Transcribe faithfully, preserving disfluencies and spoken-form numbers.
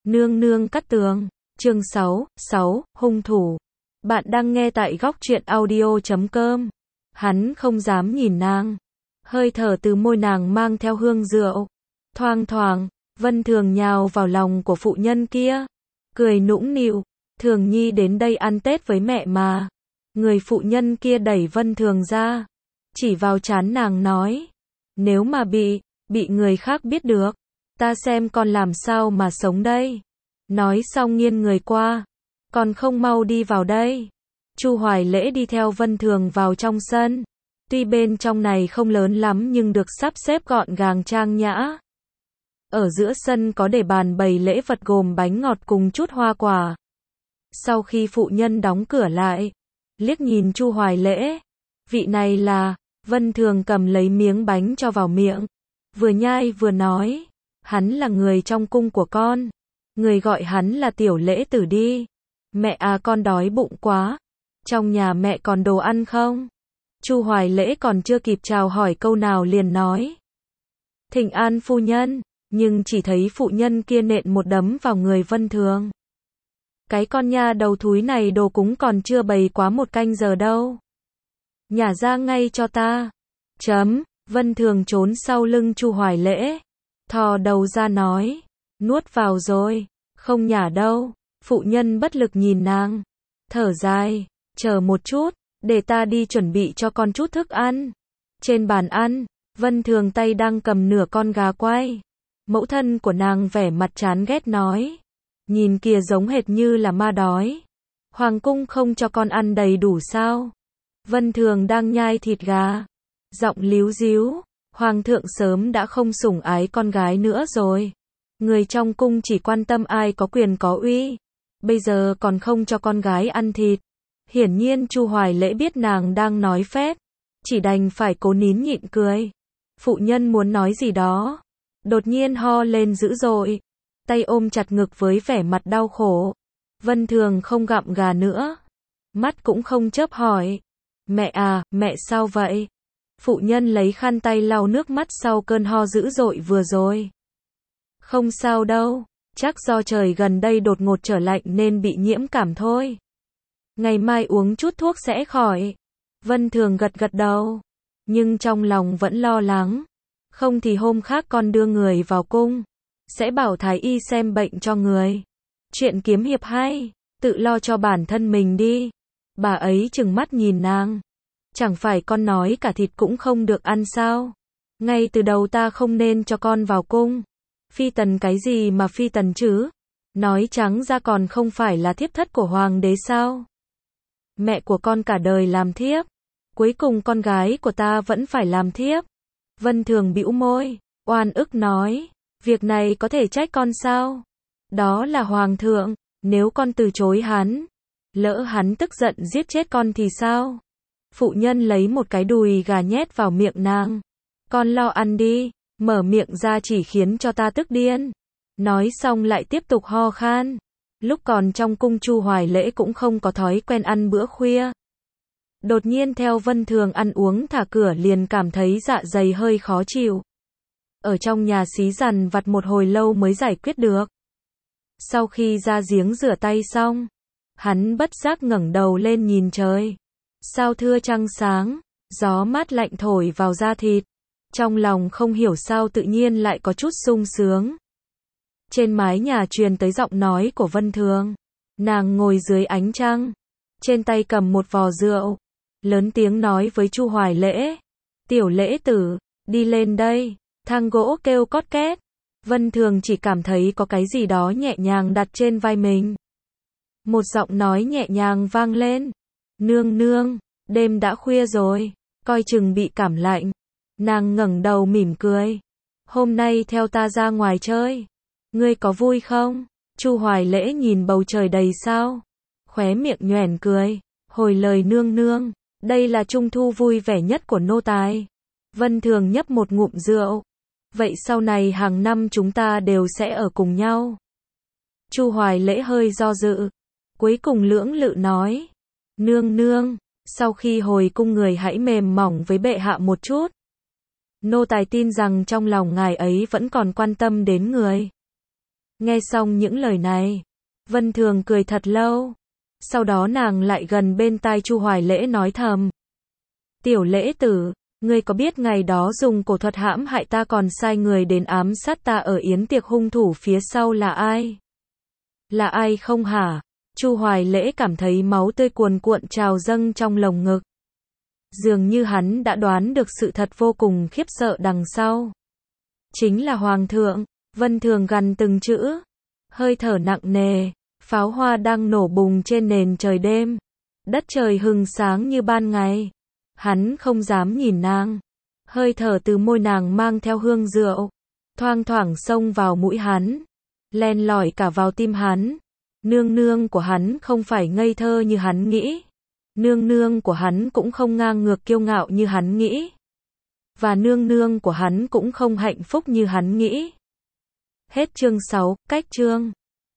Nương nương cắt tường. Chương sáu, sáu, hung thủ. Bạn đang nghe tại góc truyện audio chấm com. Hắn không dám nhìn nàng. Hơi thở từ môi nàng mang theo hương rượu. Thoang thoảng, Vân Thường nhào vào lòng của phụ nhân kia. Cười nũng nịu. Thường Nhi đến đây ăn Tết với mẹ mà. Người phụ nhân kia đẩy Vân Thường ra. Chỉ vào trán nàng nói. Nếu mà bị, bị người khác biết được. Ta xem con làm sao mà sống đây. Nói xong nghiêng người qua. Còn không mau đi vào đây. Chu Hoài Lễ đi theo Vân Thường vào trong sân. Tuy bên trong này không lớn lắm nhưng được sắp xếp gọn gàng trang nhã. Ở giữa sân có để bàn bày lễ vật gồm bánh ngọt cùng chút hoa quả. Sau khi phụ nhân đóng cửa lại, liếc nhìn Chu Hoài Lễ. Vị này là, Vân Thường cầm lấy miếng bánh cho vào miệng. Vừa nhai vừa nói. Hắn là người trong cung của con. Người gọi hắn là Tiểu Lễ Tử đi. Mẹ à, con đói bụng quá. Trong nhà mẹ còn đồ ăn không? Chu Hoài Lễ còn chưa kịp chào hỏi câu nào liền nói. Thỉnh an phu nhân. Nhưng chỉ thấy phụ nhân kia nện một đấm vào người Vân Thường. Cái con nha đầu thúi này đồ cúng còn chưa bày quá một canh giờ đâu. Nhả ra ngay cho ta. Chấm. Vân Thường trốn sau lưng Chu Hoài Lễ. Thò đầu ra nói. Nuốt vào rồi. Không nhả đâu. Phụ nhân bất lực nhìn nàng. Thở dài. Chờ một chút. Để ta đi chuẩn bị cho con chút thức ăn. Trên bàn ăn, Vân Thường tay đang cầm nửa con gà quay. Mẫu thân của nàng vẻ mặt chán ghét nói. Nhìn kìa, giống hệt như là ma đói. Hoàng cung không cho con ăn đầy đủ sao? Vân Thường đang nhai thịt gà. Giọng líu díu. Hoàng thượng sớm đã không sủng ái con gái nữa rồi. Người trong cung chỉ quan tâm ai có quyền có uy. Bây giờ còn không cho con gái ăn thịt. Hiển nhiên Chu Hoài Lễ biết nàng đang nói phét. Chỉ đành phải cố nín nhịn cười. Phụ nhân muốn nói gì đó. Đột nhiên ho lên dữ dội. Tay ôm chặt ngực với vẻ mặt đau khổ. Vân Thường không gặm gà nữa. Mắt cũng không chớp hỏi. Mẹ à, mẹ sao vậy? Phụ nhân lấy khăn tay lau nước mắt sau cơn ho dữ dội vừa rồi. Không sao đâu. Chắc do trời gần đây đột ngột trở lạnh nên bị nhiễm cảm thôi. Ngày mai uống chút thuốc sẽ khỏi. Vân Thường gật gật đầu. Nhưng trong lòng vẫn lo lắng. Không thì hôm khác con đưa người vào cung. Sẽ bảo thái y xem bệnh cho người. Chuyện kiếm hiệp hay. Tự lo cho bản thân mình đi. Bà ấy trừng mắt nhìn nàng. Chẳng phải con nói cả thịt cũng không được ăn sao? Ngay từ đầu ta không nên cho con vào cung. Phi tần cái gì mà phi tần chứ? Nói trắng ra còn không phải là thiếp thất của hoàng đế sao? Mẹ của con cả đời làm thiếp. Cuối cùng con gái của ta vẫn phải làm thiếp. Vân Thường bĩu môi, oan ức nói. Việc này có thể trách con sao? Đó là hoàng thượng. Nếu con từ chối hắn, lỡ hắn tức giận giết chết con thì sao? Phụ nhân lấy một cái đùi gà nhét vào miệng nàng. Con lo ăn đi. Mở miệng ra chỉ khiến cho ta tức điên. Nói xong lại tiếp tục ho khan. Lúc còn trong cung Chu Hoài Lễ cũng không có thói quen ăn bữa khuya. Đột nhiên theo Vân Thường ăn uống thả cửa liền cảm thấy dạ dày hơi khó chịu. Ở trong nhà xí dằn vặt một hồi lâu mới giải quyết được. Sau khi ra giếng rửa tay xong, hắn bất giác ngẩng đầu lên nhìn trời. Sao thưa trăng sáng, gió mát lạnh thổi vào da thịt. Trong lòng không hiểu sao tự nhiên lại có chút sung sướng. Trên mái nhà truyền tới giọng nói của Vân Thường. Nàng ngồi dưới ánh trăng. Trên tay cầm một vò rượu. Lớn tiếng nói với Chu Hoài Lễ. Tiểu Lễ Tử, đi lên đây. Thang gỗ kêu cót két. Vân Thường chỉ cảm thấy có cái gì đó nhẹ nhàng đặt trên vai mình. Một giọng nói nhẹ nhàng vang lên. Nương nương, đêm đã khuya rồi. Coi chừng bị cảm lạnh. Nàng ngẩng đầu mỉm cười. Hôm nay theo ta ra ngoài chơi. Ngươi có vui không? Chu Hoài Lễ nhìn bầu trời đầy sao. Khóe miệng nhoẻn cười. Hồi lời nương nương. Đây là trung thu vui vẻ nhất của nô tài. Vân Thường nhấp một ngụm rượu. Vậy sau này hàng năm chúng ta đều sẽ ở cùng nhau. Chu Hoài Lễ hơi do dự. Cuối cùng lưỡng lự nói. Nương nương. Sau khi hồi cung người hãy mềm mỏng với bệ hạ một chút. Nô tài tin rằng trong lòng ngài ấy vẫn còn quan tâm đến người. Nghe xong những lời này, Vân Thường cười thật lâu. Sau đó nàng lại gần bên tai Chu Hoài Lễ nói thầm. Tiểu Lễ tử, ngươi có biết ngày đó dùng cổ thuật hãm hại ta còn sai người đến ám sát ta ở yến tiệc hung thủ phía sau là ai? Là ai không hả? Chu Hoài Lễ cảm thấy máu tươi cuồn cuộn trào dâng trong lồng ngực. Dường như hắn đã đoán được sự thật vô cùng khiếp sợ đằng sau. Chính là Hoàng thượng. Vân Thường gằn từng chữ. Hơi thở nặng nề. Pháo hoa đang nổ bùng trên nền trời đêm. Đất trời hừng sáng như ban ngày. Hắn không dám nhìn nàng. Hơi thở từ môi nàng mang theo hương rượu. Thoang thoảng xông vào mũi hắn. Len lỏi cả vào tim hắn. Nương nương của hắn không phải ngây thơ như hắn nghĩ. Nương nương của hắn cũng không ngang ngược kiêu ngạo như hắn nghĩ. Và nương nương của hắn cũng không hạnh phúc như hắn nghĩ. Hết chương sáu, cách chương.